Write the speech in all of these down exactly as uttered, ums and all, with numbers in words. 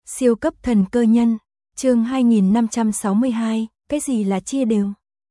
Siêu cấp thần cơ nhân, chương hai nghìn năm trăm sáu mươi hai, cái gì là chia đều?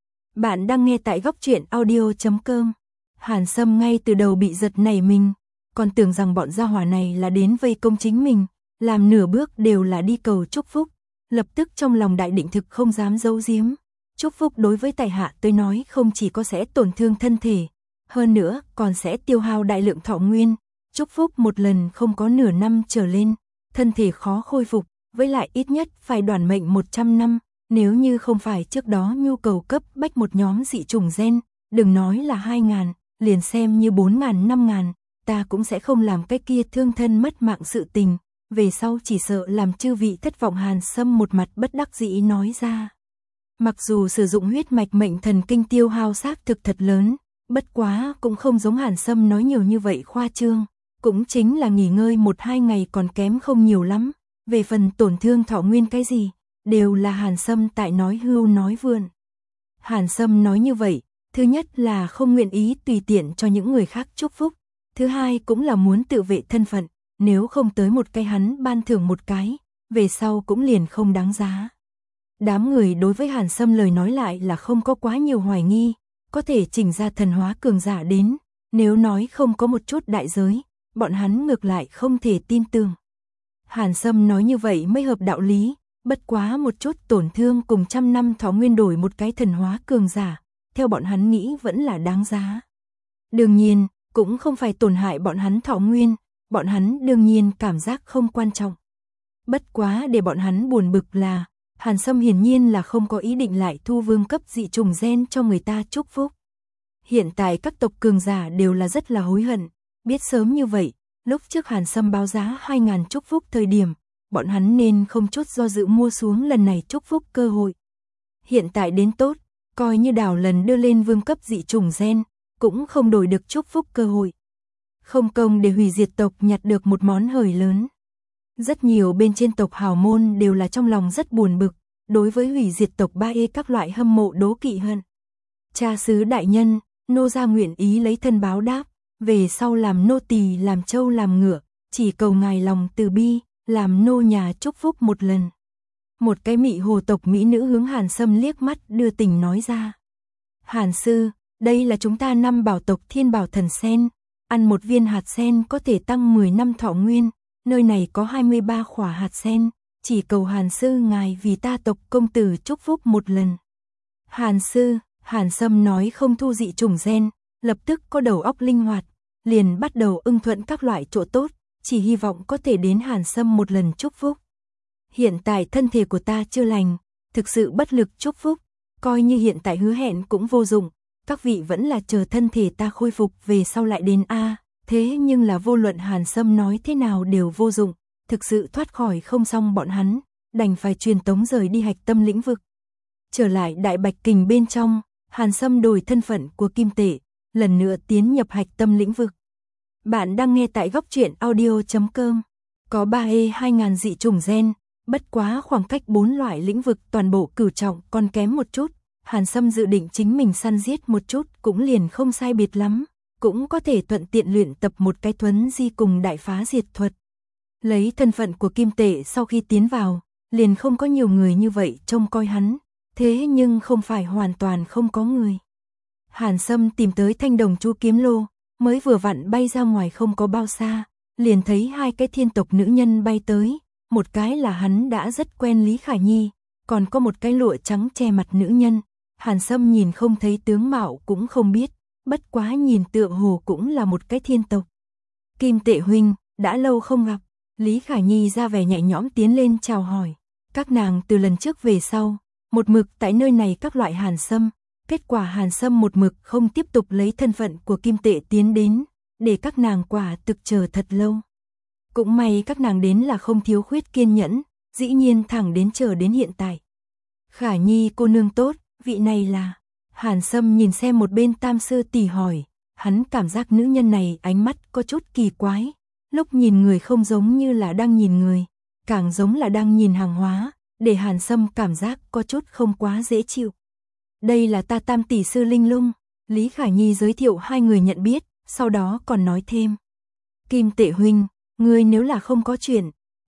Bạn đang nghe tại góc truyện audio chấm com. Hàn Sâm ngay từ đầu bị giật nảy mình, còn tưởng rằng bọn gia hỏa này là đến vây công chính mình, làm nửa bước đều là đi cầu chúc phúc, lập tức trong lòng đại định thực không dám giấu giếm. Chúc phúc đối với tại hạ tôi nói không chỉ có sẽ tổn thương thân thể, hơn nữa còn sẽ tiêu hao đại lượng thọ nguyên, chúc phúc một lần không có nửa năm trở lên, thân thể khó khôi phục, với lại ít nhất phải đoản mệnh một trăm năm, nếu như không phải trước đó nhu cầu cấp bách một nhóm dị chủng gen, đừng nói là hai ngàn, liền xem như bốn ngàn năm ngàn, ta cũng sẽ không làm cái kia thương thân mất mạng sự tình, về sau chỉ sợ làm chư vị thất vọng. Hàn Sâm một mặt bất đắc dĩ nói ra. Mặc dù sử dụng huyết mạch mệnh thần kinh tiêu hao xác thực thật lớn, bất quá cũng không giống Hàn Sâm nói nhiều như vậy khoa trương, cũng chính là nghỉ ngơi một hai ngày còn kém không nhiều lắm, về phần tổn thương thọ nguyên cái gì, đều là Hàn Sâm tại nói hưu nói vượn. Hàn Sâm nói như vậy, thứ nhất là không nguyện ý tùy tiện cho những người khác chúc phúc, thứ hai cũng là muốn tự vệ thân phận, nếu không tới một cái hắn ban thưởng một cái, về sau cũng liền không đáng giá. Đám người đối với Hàn Sâm lời nói lại là không có quá nhiều hoài nghi, có thể chỉnh ra thần hóa cường giả đến, nếu nói không có một chút đại giới, bọn hắn ngược lại không thể tin tưởng. Hàn Sâm nói như vậy mới hợp đạo lý, bất quá một chút tổn thương cùng trăm năm thọ nguyên đổi một cái thần hóa cường giả, theo bọn hắn nghĩ vẫn là đáng giá. Đương nhiên, cũng không phải tổn hại bọn hắn thọ nguyên, bọn hắn đương nhiên cảm giác không quan trọng. Bất quá để bọn hắn buồn bực là, Hàn Sâm hiển nhiên là không có ý định lại thu vương cấp dị trùng gen cho người ta chúc phúc. Hiện tại các tộc cường giả đều là rất là hối hận, biết sớm như vậy, lúc trước Hàn Sâm báo giá hai ngàn chúc phúc thời điểm, bọn hắn nên không chút do dự mua xuống lần này chúc phúc cơ hội. Hiện tại đến tốt, coi như đảo lần đưa lên vương cấp dị trùng gen, cũng không đổi được chúc phúc cơ hội. Không công để hủy diệt tộc nhặt được một món hời lớn. Rất nhiều bên trên tộc hào môn đều là trong lòng rất buồn bực, đối với hủy diệt tộc ba e các loại hâm mộ đố kỵ hơn. Cha xứ đại nhân, nô gia nguyện ý lấy thân báo đáp, về sau làm nô tỳ làm trâu làm ngựa, chỉ cầu ngài lòng từ bi, làm nô nhà chúc phúc một lần. Một cái mị hồ tộc mỹ nữ hướng Hàn Sâm liếc mắt đưa tình nói ra. Hàn sư, đây là chúng ta năm bảo tộc thiên bảo thần sen, ăn một viên hạt sen có thể tăng mười năm thọ nguyên, nơi này có hai mươi ba khỏa hạt sen, chỉ cầu Hàn sư ngài vì ta tộc công tử chúc phúc một lần. Hàn sư, Hàn Sâm nói không thu dị chủng gen, lập tức có đầu óc linh hoạt, liền bắt đầu ưng thuận các loại chỗ tốt, chỉ hy vọng có thể đến Hàn Sâm một lần chúc phúc. Hiện tại thân thể của ta chưa lành, thực sự bất lực chúc phúc, coi như hiện tại hứa hẹn cũng vô dụng, các vị vẫn là chờ thân thể ta khôi phục về sau lại đến a. Thế nhưng là vô luận Hàn Sâm nói thế nào đều vô dụng, thực sự thoát khỏi không xong bọn hắn, đành phải truyền tống rời đi hạch tâm lĩnh vực. Trở lại Đại Bạch Kình bên trong, Hàn Sâm đổi thân phận của kim tệ, lần nữa tiến nhập hạch tâm lĩnh vực. Bạn đang nghe tại góc truyện audio chấm com. Có ba e hai ngàn dị chủng gen, bất quá khoảng cách bốn loại lĩnh vực toàn bộ cửu trọng còn kém một chút. Hàn Sâm dự định chính mình săn giết một chút cũng liền không sai biệt lắm, cũng có thể thuận tiện luyện tập một cái thuấn di cùng đại phá diệt thuật. Lấy thân phận của kim tệ sau khi tiến vào, liền không có nhiều người như vậy trông coi hắn, thế nhưng không phải hoàn toàn không có người. Hàn Sâm tìm tới thanh đồng chu kiếm lô, mới vừa vặn bay ra ngoài không có bao xa, liền thấy hai cái thiên tộc nữ nhân bay tới, một cái là hắn đã rất quen Lý Khả Nhi, còn có một cái lụa trắng che mặt nữ nhân. Hàn Sâm nhìn không thấy tướng mạo cũng không biết, bất quá nhìn tựa hồ cũng là một cái thiên tộc. Kim tệ huynh, đã lâu không gặp. Lý Khả Nhi ra vẻ nhẹ nhõm tiến lên chào hỏi. Các nàng từ lần trước về sau, một mực tại nơi này các loại Hàn Sâm, kết quả Hàn Sâm một mực không tiếp tục lấy thân phận của kim tệ tiến đến, để các nàng quả thực chờ thật lâu. Cũng may các nàng đến là không thiếu khuyết kiên nhẫn, dĩ nhiên thẳng đến chờ đến hiện tại. Khả Nhi cô nương tốt, vị này là... Hàn Sâm nhìn xem một bên tam sư tỷ hỏi, hắn cảm giác nữ nhân này ánh mắt có chút kỳ quái, lúc nhìn người không giống như là đang nhìn người, càng giống là đang nhìn hàng hóa, để Hàn Sâm cảm giác có chút không quá dễ chịu. Đây là ta tam tỷ sư Linh Lung, Lý Khả Nhi giới thiệu hai người nhận biết, sau đó còn nói thêm. Kim tệ huynh, ngươi nếu là không có chuyện,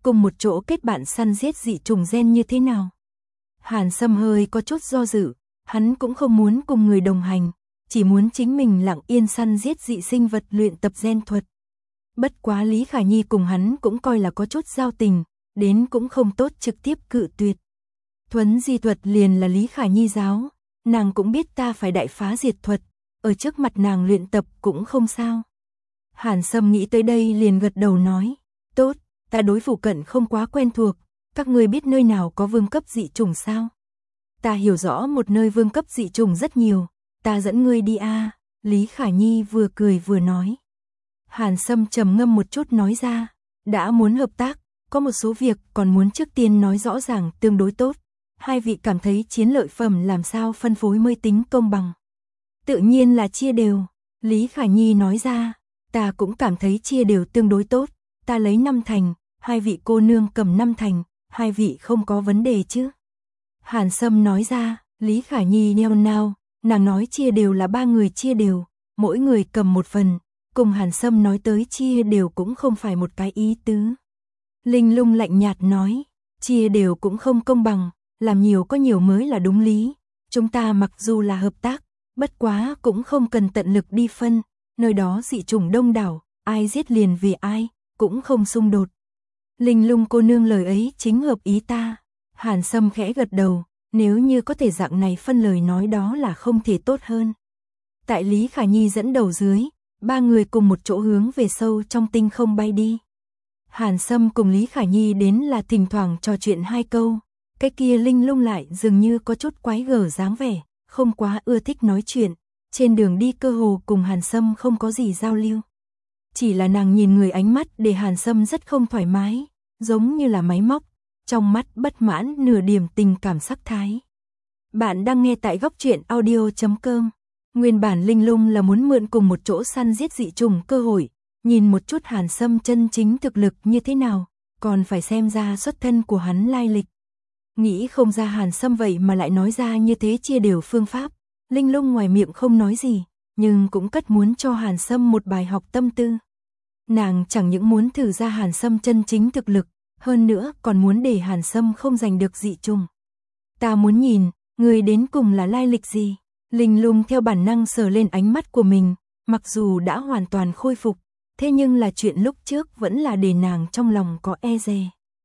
cùng một chỗ kết bạn săn giết dị trùng gen như thế nào? Hàn Sâm hơi có chút do dự, hắn cũng không muốn cùng người đồng hành, chỉ muốn chính mình lặng yên săn giết dị sinh vật luyện tập gen thuật. Bất quá Lý Khả Nhi cùng hắn cũng coi là có chút giao tình, đến cũng không tốt trực tiếp cự tuyệt. Thuấn di thuật liền là Lý Khả Nhi giáo, nàng cũng biết ta phải đại phá diệt thuật, ở trước mặt nàng luyện tập cũng không sao. Hàn Sâm nghĩ tới đây liền gật đầu nói, tốt, ta đối phủ cận không quá quen thuộc, các ngươi biết nơi nào có vương cấp dị trùng sao? Ta hiểu rõ một nơi vương cấp dị trùng rất nhiều, ta dẫn ngươi đi a. À. Lý Khả Nhi vừa cười vừa nói. Hàn Sâm trầm ngâm một chút nói ra, đã muốn hợp tác, có một số việc còn muốn trước tiên nói rõ ràng tương đối tốt. Hai vị cảm thấy chiến lợi phẩm làm sao phân phối mới tính công bằng? Tự nhiên là chia đều. Lý Khả Nhi nói ra, ta cũng cảm thấy chia đều tương đối tốt, ta lấy năm thành, hai vị cô nương cầm năm thành, hai vị không có vấn đề chứ? Hàn Sâm nói ra, Lý Khả Nhi nheo nao, nàng nói chia đều là ba người chia đều, mỗi người cầm một phần, cùng Hàn Sâm nói tới chia đều cũng không phải một cái ý tứ. Linh Lung lạnh nhạt nói, chia đều cũng không công bằng, làm nhiều có nhiều mới là đúng lý, chúng ta mặc dù là hợp tác, bất quá cũng không cần tận lực đi phân, nơi đó dị chủng đông đảo, ai giết liền vì ai, cũng không xung đột. Linh Lung cô nương lời ấy chính hợp ý ta. Hàn Sâm khẽ gật đầu, nếu như có thể dạng này phân lời nói đó là không thể tốt hơn. Tại Lý Khả Nhi dẫn đầu dưới, ba người cùng một chỗ hướng về sâu trong tinh không bay đi. Hàn Sâm cùng Lý Khả Nhi đến là thỉnh thoảng trò chuyện hai câu, cái kia Linh Lung lại dường như có chút quái gở dáng vẻ, không quá ưa thích nói chuyện, trên đường đi cơ hồ cùng Hàn Sâm không có gì giao lưu. Chỉ là nàng nhìn người ánh mắt để Hàn Sâm rất không thoải mái, giống như là máy móc, trong mắt bất mãn nửa điểm tình cảm sắc thái. Bạn đang nghe tại góc truyện audio chấm com. Nguyên bản Linh Lung là muốn mượn cùng một chỗ săn giết dị trùng cơ hội, nhìn một chút Hàn Sâm chân chính thực lực như thế nào, còn phải xem ra xuất thân của hắn lai lịch. Nghĩ không ra Hàn Sâm vậy mà lại nói ra như thế chia đều phương pháp, Linh Lung ngoài miệng không nói gì, nhưng cũng cất muốn cho Hàn Sâm một bài học tâm tư. Nàng chẳng những muốn thử ra Hàn Sâm chân chính thực lực, hơn nữa còn muốn để Hàn Sâm không giành được dị trùng. Ta muốn nhìn, người đến cùng là lai lịch gì? Linh Lung theo bản năng sờ lên ánh mắt của mình, mặc dù đã hoàn toàn khôi phục, thế nhưng là chuyện lúc trước vẫn là để nàng trong lòng có e dè.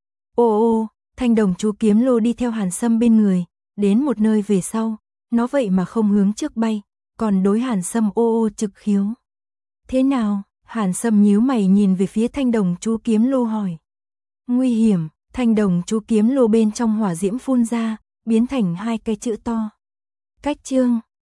Ô ô, thanh đồng chú kiếm lô đi theo Hàn Sâm bên người, đến một nơi về sau, nó vậy mà không hướng trước bay, còn đối Hàn Sâm ô ô trực khiếu. Thế nào? Hàn Sâm nhíu mày nhìn về phía thanh đồng chú kiếm lô hỏi. Nguy hiểm, thanh đồng chú kiếm lô bên trong hỏa diễm phun ra, biến thành hai cái chữ to. Cách chương